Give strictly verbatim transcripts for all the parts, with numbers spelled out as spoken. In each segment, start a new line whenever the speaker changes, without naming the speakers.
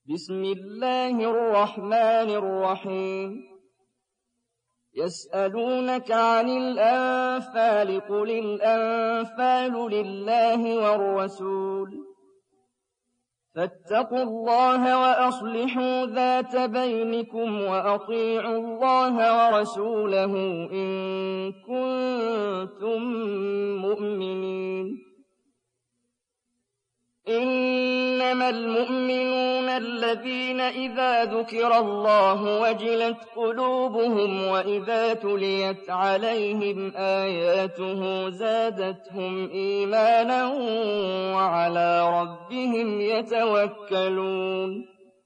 بسم الله الرحمن الرحيم يسألونك عن الأنفال قل الأنفال لله والرسول فاتقوا الله وأصلحوا ذات بينكم وأطيعوا الله ورسوله إن كنتم مؤمنين إنما المؤمنون الذين إذا ذكر الله وجلت قلوبهم وإذا تليت عليهم آياته زادتهم إيمانا وعلى ربهم يتوكلون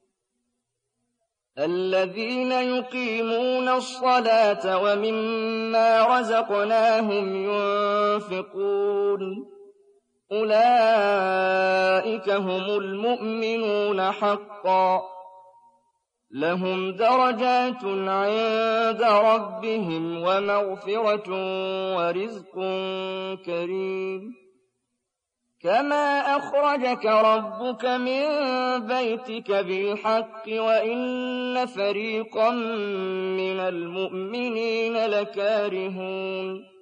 الذين يقيمون الصلاة ومما رزقناهم ينفقون أولئك هم المؤمنون حقا لهم درجات عند ربهم ومغفرة ورزق كريم كما أخرجك ربك من بيتك بالحق وإن فريقا من المؤمنين لكارهون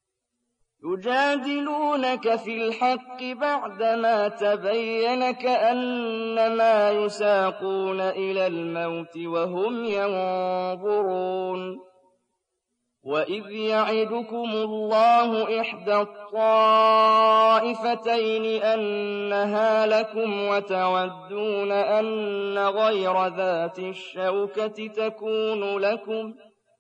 يجادلونك في الحق بعدما تبين كأنما يساقون إلى الموت وهم ينظرون وإذ يعدكم الله إحدى الطائفتين أنها لكم وتودون أن غير ذات الشوكة تكون لكم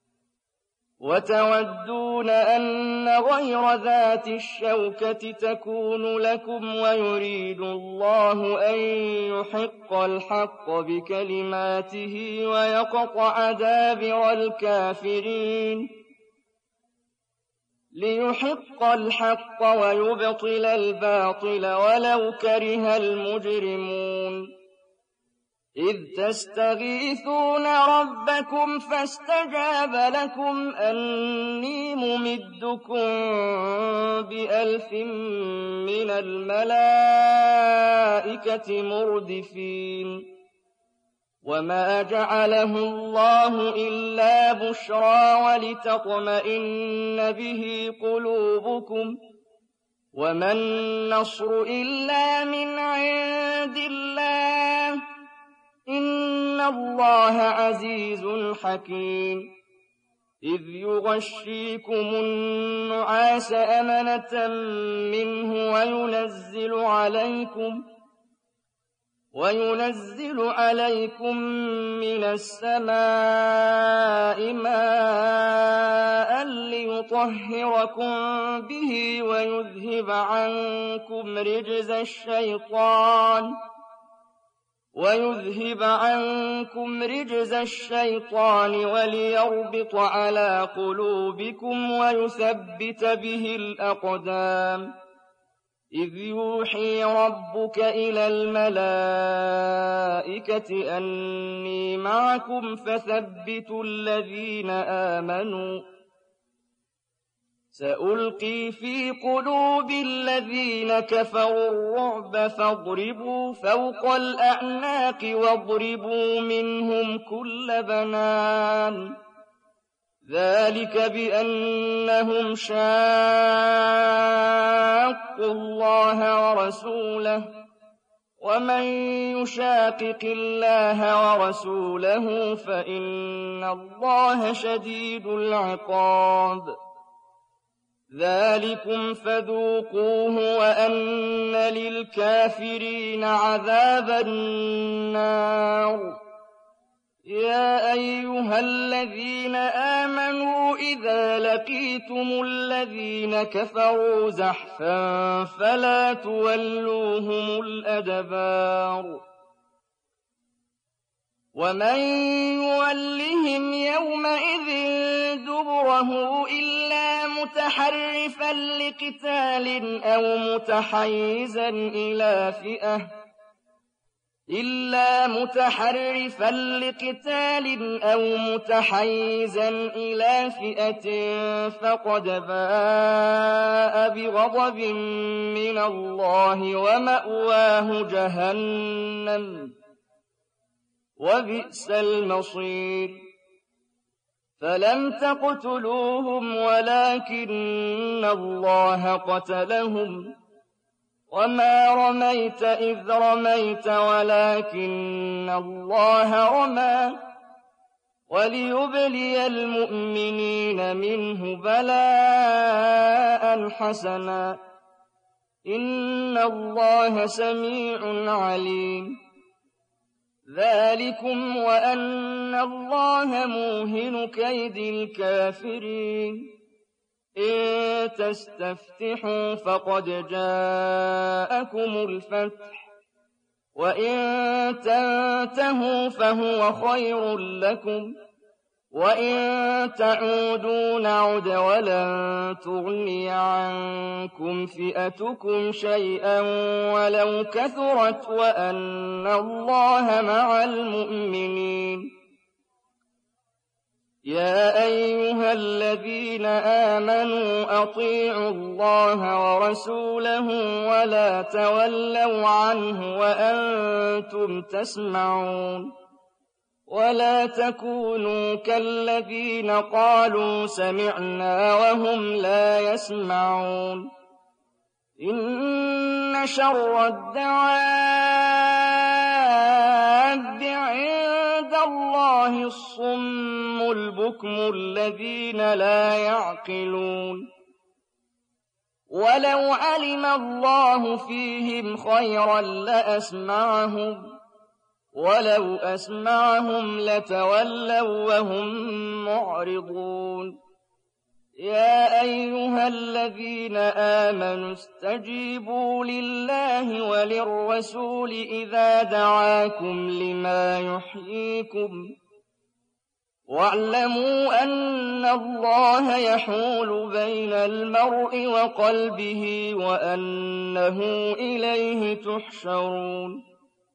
وتودون أن غير ذات الشوكة تكون لكم ويريد الله أن يحق الحق بكلماته ويقطع دابر الكافرين ليحق الحق ويبطل الباطل ولو كره المجرمون إذ تستغيثون ربكم فاستجاب لكم أني ممدكم بألف من الملائكة مردفين وما جعله الله إلا بشرى ولتطمئن به قلوبكم وما النصر إلا من عند الله إن الله عزيز حكيم إذ يغشيكم النعاس أمنة منه وينزل عليكم وينزل عليكم من السماء ماء ليطهركم به ويذهب عنكم رجز الشيطان ويذهب عنكم رجز الشيطان وليربط على قلوبكم ويثبت به الأقدام إذ يوحي ربك إلى الملائكة أني معكم فثبتوا الذين آمنوا سألقي في قلوب الذين كفروا الرعب فاضربوا فوق الأعناق واضربوا منهم كل بنان ذلك بأنهم شاقوا الله ورسوله ومن يشاقق الله ورسوله فإن الله شديد العقاب ذلكم فذوقوه وأن للكافرين عذاب النار يا أيها الذين آمنوا إذا لقيتم الذين كفروا زحفا فلا تولوهم الأدبار ومن يولهم يومئذ دبره إلا متحرفا لقتال أو متحيزا إلى فئة إلا متحرفا لقتال أو متحيزا إلى فئة فقد باء بغضب من الله ومأواه جهنم وبئس المصير فلم تقتلوهم ولكن الله قتلهم وما رميت إذ رميت ولكن الله رمى وليبلي المؤمنين منه بلاء حسنا إن الله سميع عليم ذلكم وأن الله موهن كيد الكافرين إن تستفتحوا فقد جاءكم الفتح وإن تنتهوا فهو خير لكم وإن تعودوا نعد ولن تغني عنكم فئتكم شيئا ولو كثرت وأن الله مع المؤمنين يا أيها الذين آمنوا أطيعوا الله ورسوله ولا تولوا عنه وأنتم تسمعون ولا تكونوا كالذين قالوا سمعنا وهم لا يسمعون إن شر الدواب عند الله الصم البكم الذين لا يعقلون ولو علم الله فيهم خيرا لأسمعهم ولو أسمعهم لتولوا وهم معرضون يا أيها الذين آمنوا استجيبوا لله وللرسول إذا دعاكم لما يحييكم واعلموا أن الله يحول بين المرء وقلبه وأنه إليه تحشرون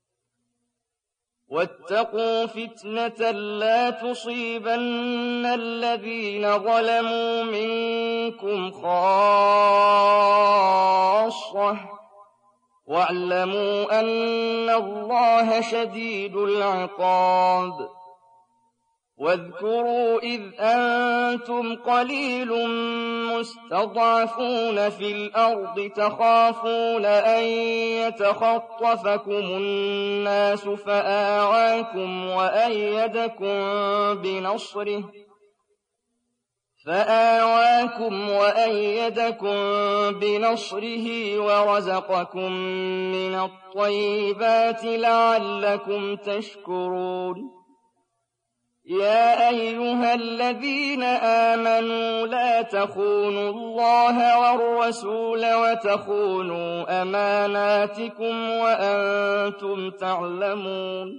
واتقوا فتنة لا تصيبن الذين ظلموا منكم خاصة واعلموا أن الله شديد العقاب واذكروا إذ أنتم قليل مستضعفون في الأرض تخافون أن يتخطفكم الناس فآواكم وأيدكم بنصره فآواكم وأيدكم بنصره ورزقكم من الطيبات لعلكم تشكرون يا أيها الذين آمنوا لا تخونوا الله والرسول وتخونوا أماناتكم وأنتم تعلمون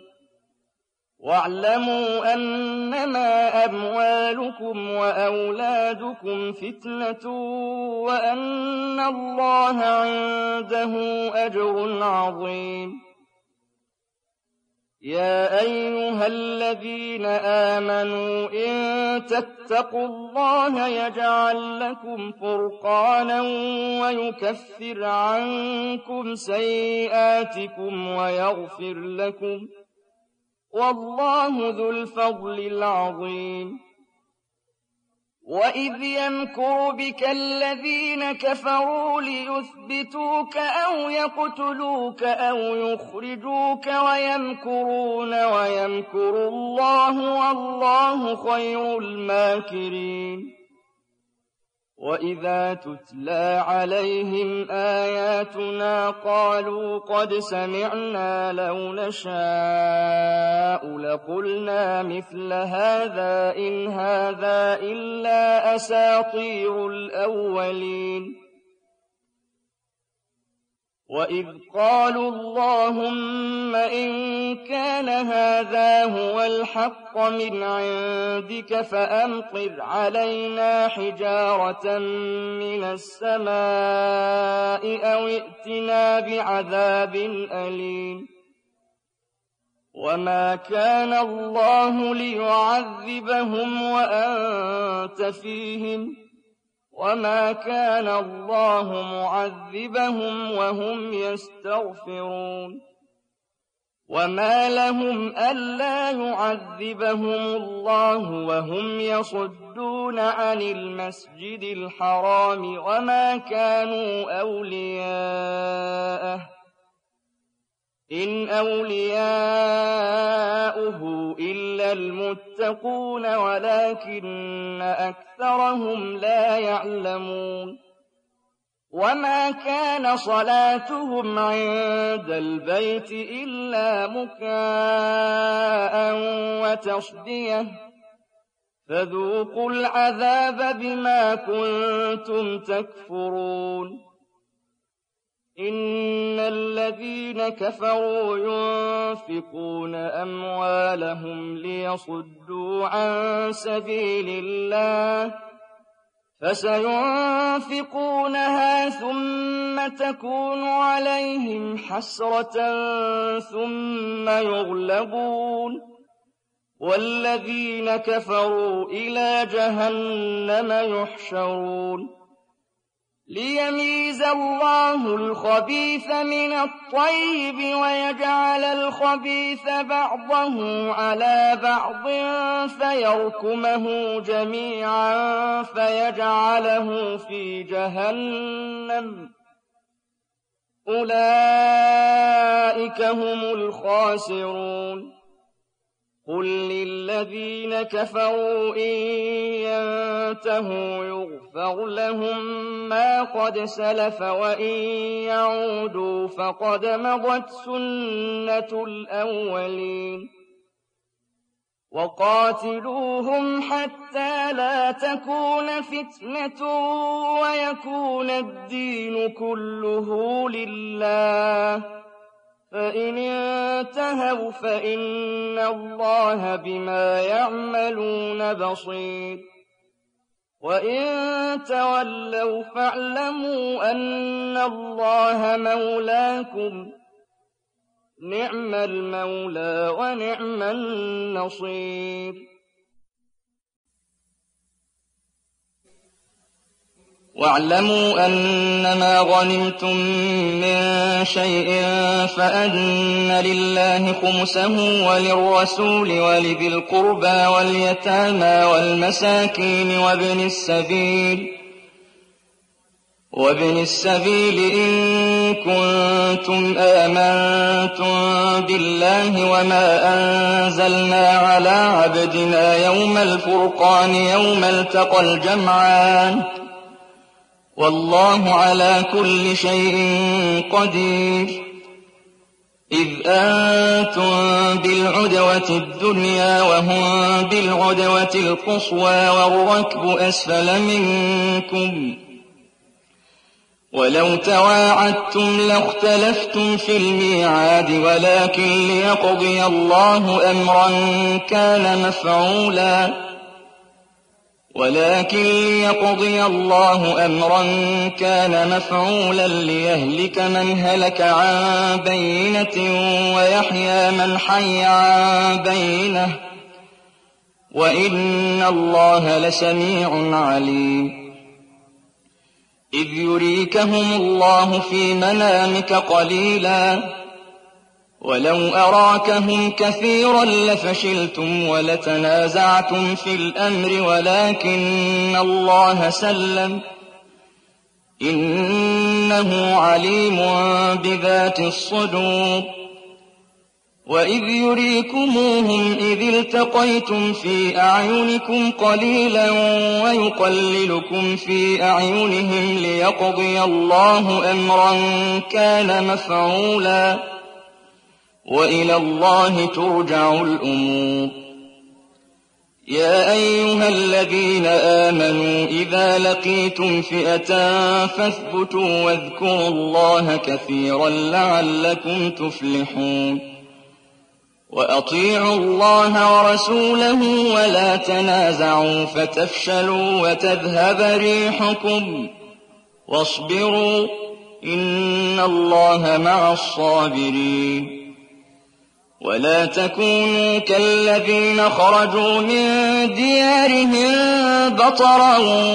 واعلموا أنما أموالكم وأولادكم فتنة وأن الله عنده أجر عظيم يا أيها الذين آمنوا إن تتقوا الله يجعل لكم فرقانا ويكفر عنكم سيئاتكم ويغفر لكم والله ذو الفضل العظيم وإذ يمكر بك الذين كفروا ليثبتوك أو يقتلوك أو يخرجوك ويمكرون ويمكر الله والله خير الماكرين وإذا تتلى عليهم آياتنا قالوا قد سمعنا لو نشاء لقلنا مثل هذا إن هذا إلا أساطير الأولين وإذ قالوا اللهم إن كان هذا هو الحق من عندك فأمطر علينا حجارة من السماء أو ائتنا بعذاب أليم وما كان الله ليعذبهم وأنت فيهم وما كان الله معذبهم وهم يستغفرون وما لهم ألا يعذبهم الله وهم يصدون عن المسجد الحرام وما كانوا أولياءه إن أولياؤه إلا المتقون ولكن أكثرهم لا يعلمون وما كان صلاتهم عند البيت إلا مكاء وتصدية فذوقوا العذاب بما كنتم تكفرون إن الذين كفروا ينفقون أموالهم ليصدوا عن سبيل الله فسينفقونها ثم تكون عليهم حسرة ثم يغلبون والذين كفروا إلى جهنم يحشرون ليميز الله الخبيث من الطيب ويجعل الخبيث بعضه على بعض فيركمه جميعا فيجعله في جهنم أولئك هم الخاسرون قل للذين كفروا إن ينتهوا يغفر لهم ما قد سلف وإن يعودوا فقد مضت سنة الأولين وقاتلوهم حتى لا تكون فتنة ويكون الدين كله لله فإن انتهوا فإن الله بما يعملون بصير وإن تولوا فاعلموا أن الله مولاكم نعم المولى ونعم النصير واعلموا أنما غنمتم من شيء فأن لله خمسه وللرسول ولذي القربى واليتامى والمساكين وابن السبيل وابن السبيل إن كنتم آمنتم بالله وما أنزلنا على عبدنا يوم الفرقان يوم التقى الجمعان والله على كل شيء قدير إذ أنتم بالعدوة الدنيا وهم بالعدوة القصوى والركب أسفل منكم ولو تواعدتم لاختلفتم في الميعاد ولكن ليقضي الله أمرا كان مفعولا ولكن ليقضي الله أمرا كان مفعولا ليهلك من هلك عن بينة ويحيى من حي عن بينة وإن الله لسميع عليم إذ يريكهم الله في منامك قليلا ولو أراكهم كثيرا لفشلتم ولتنازعتم في الأمر ولكن الله سلم إنه عليم بذات الصدور وإذ يريكموهم إذ التقيتم في أعينكم قليلا ويقللكم في أعينهم ليقضي الله أمرا كان مفعولا وإلى الله ترجع الأمور يا أيها الذين آمنوا إذا لقيتم فئة فاثبتوا واذكروا الله كثيرا لعلكم تفلحون وأطيعوا الله ورسوله ولا تنازعوا فتفشلوا وتذهب ريحكم واصبروا إن الله مع الصابرين ولا تكونوا كالذين خرجوا من ديارهم بطرا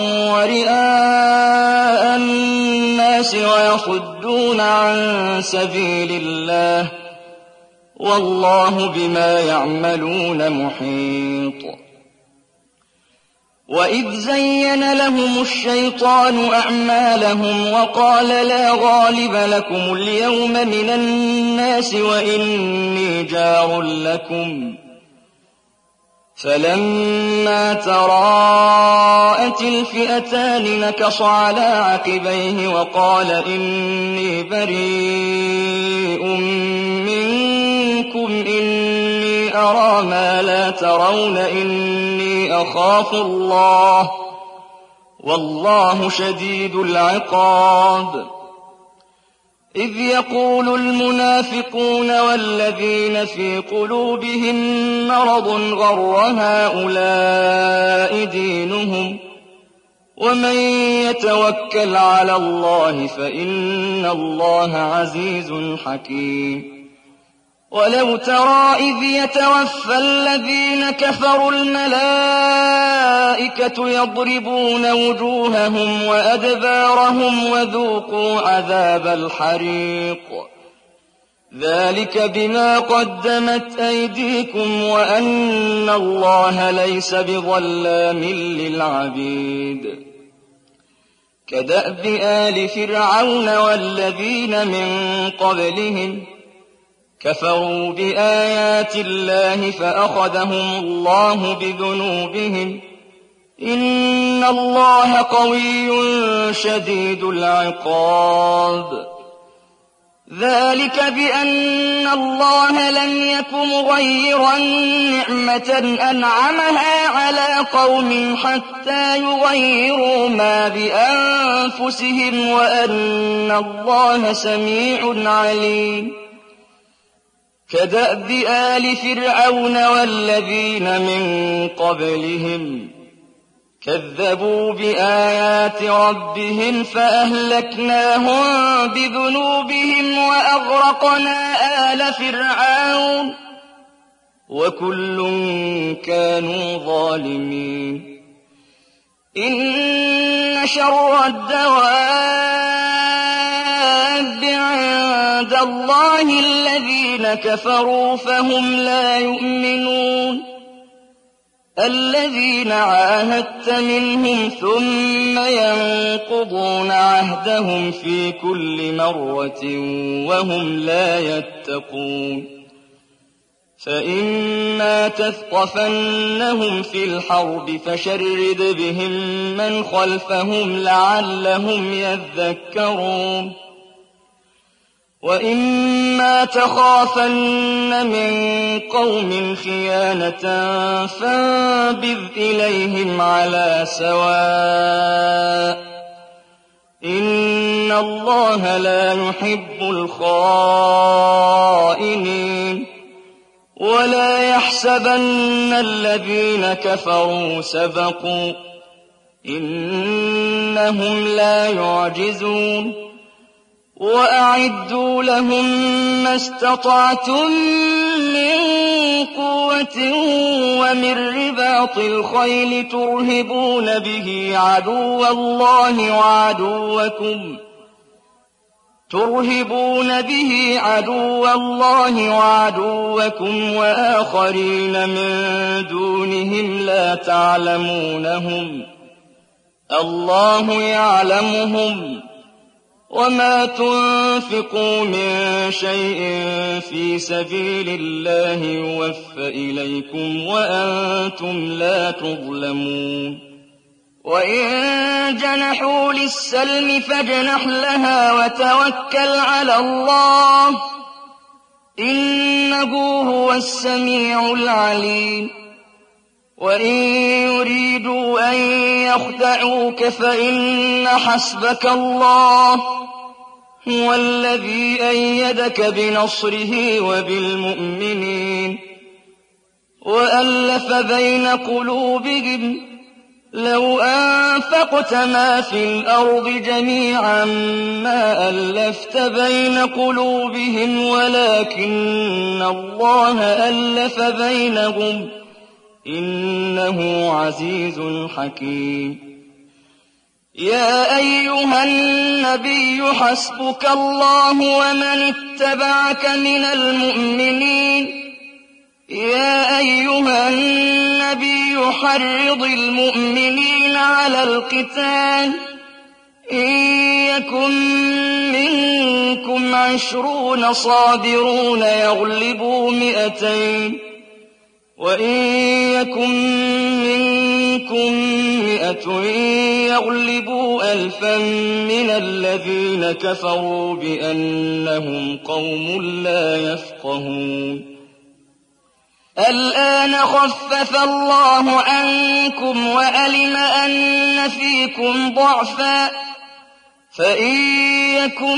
ورئاء الناس ويصدون عن سبيل الله والله بما يعملون محيط. وإذ زين لهم الشيطان أعمالهم وقال لا غالب لكم اليوم من الناس وإني جار لكم، فلما تراءت الفئتان نكص على عقبيه وقال إني بريء منكم إني أرى ما لا ترون إني أخاف الله والله شديد العقاب. إذ يقول المنافقون والذين في قلوبهم مرض غر هؤلاء دينهم ومن يتوكل على الله فإن الله عزيز حكيم. ولو ترى إذ يتوفى الذين كفروا الملائكة يضربون وجوههم وأدبارهم وذوقوا عذاب الحريق ذلك بما قدمت أيديكم وأن الله ليس بظلام للعبيد. كدأب آل فرعون والذين من قبلهم كفروا بآيات الله فأخذهم الله بذنوبهم إن الله قوي شديد العقاب. ذلك بأن الله لم يك مغيرا نعمة أنعمها على قوم حتى يغيروا ما بأنفسهم وأن الله سميع عليم. كدأب آل فرعون والذين من قبلهم كذبوا بآيات ربهم فأهلكناهم بذنوبهم وأغرقنا آل فرعون وكل كانوا ظالمين. إن شر الدواب عند الله الذين كفروا فهم لا يؤمنون. الذين عاهدت منهم ثم ينقضون عهدهم في كل مرة وهم لا يتقون. فإما تثقفنهم في الحرب فشرد بهم من خلفهم لعلهم يذكرون. وإما تخافن من قوم خيانة فانبذ إليهم على سواء إن الله لا يحب الخائنين. ولا يحسبن الذين كفروا سبقوا إنهم لا يعجزون. وأعدوا لهم ما استطعتم من قوة ومن رباط الخيل ترهبون به عدو الله وعدوكم ترهبون به عدو الله وعدوكم وآخرين من دونهم لا تعلمونهم الله يعلمهم. وما تنفقوا من شيء في سبيل الله يوفى إليكم وأنتم لا تظلمون. وإن جنحوا للسلم فاجنح لها وتوكل على الله إنه هو السميع العليم. وإن يريدوا أن يخدعوك فإن حسبك الله هو الذي أيدك بنصره وبالمؤمنين. وألف بين قلوبهم لو أنفقت ما في الأرض جميعا ما ألفت بين قلوبهم ولكن الله ألف بينهم إنه عزيز حكيم. يا أيها النبي حسبك الله ومن اتبعك من المؤمنين يا أيها النبي حرض المؤمنين على القتال إن يكن منكم عشرون صابرون يغلبوا مئتين وإن يكن منكم مئة يغلبوا ألفا من الذين كفروا بأنهم قوم لا يفقهون الآن خفف الله عنكم وألم أن فيكم ضعفا فإن يكن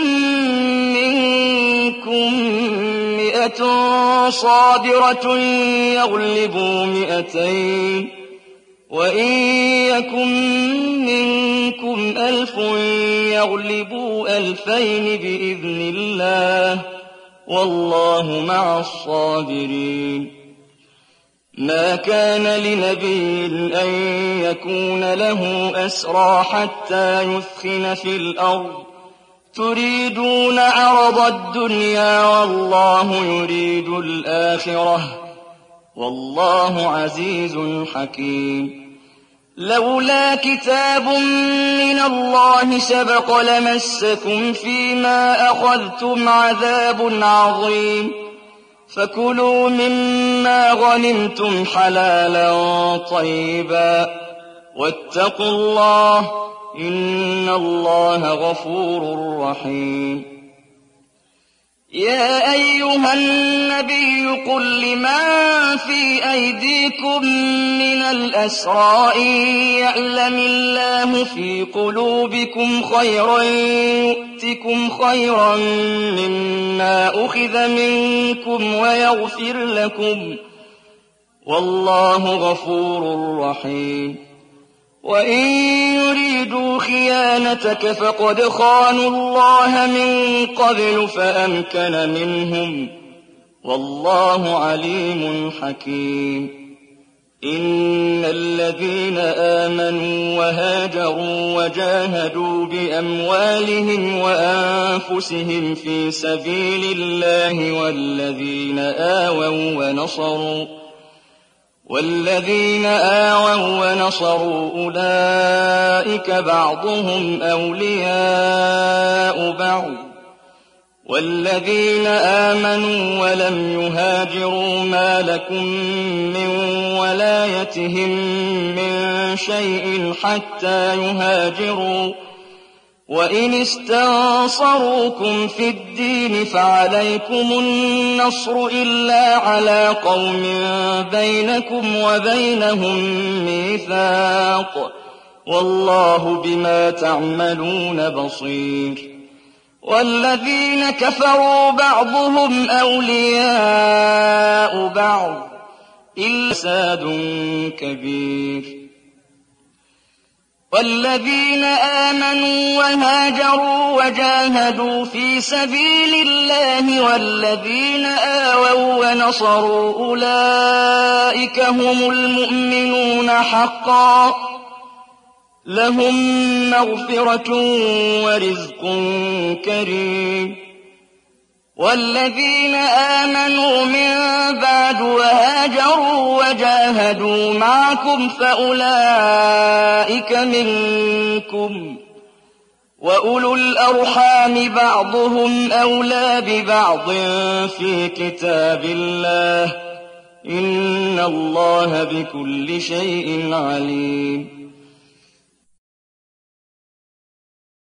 منكم مئة صابرة يغلبوا مئتين وإن يكن منكم ألف يغلبوا ألفين بإذن الله والله مع الصابرين ما كان لنبي أن يكون له أسرى حتى يثخن في الأرض تريدون عرض الدنيا والله يريد الآخرة والله عزيز حكيم لولا كتاب من الله سبق لمسكم فيما أخذتم عذاب عظيم فكلوا مما غنمتم حلالا طيبا واتقوا الله إن الله غفور رحيم يا أيها النبي قل لمن في أيديكم من الأسرى إن يعلم الله في قلوبكم خيرا يؤتكم خيرا مما أخذ منكم ويغفر لكم والله غفور رحيم وإن يريدوا خيانتك فقد خانوا الله من قبل فأمكن منهم والله عليم حكيم إن الذين آمنوا وهاجروا وجاهدوا بأموالهم وأنفسهم في سبيل الله والذين آووا ونصروا والذين آووا ونصروا أولئك بعضهم أولياء بعض والذين آمنوا ولم يهاجروا ما لكم من ولايتهم من شيء حتى يهاجروا وإن استنصروكم في الدين فعليكم النصر إلا على قوم بينكم وبينهم ميثاق والله بما تعملون بصير والذين كفروا بعضهم أولياء بعض إلا فساد كبير والذين آمنوا وهاجروا وجاهدوا في سبيل الله والذين آووا ونصروا أولئك هم المؤمنون حقا لهم مغفرة ورزق كريم والذين آمنوا من بعد وهاجروا وجاهدوا معكم فأولئك منكم وأولو الأرحام بعضهم أولى ببعض في كتاب الله إن الله بكل شيء عليم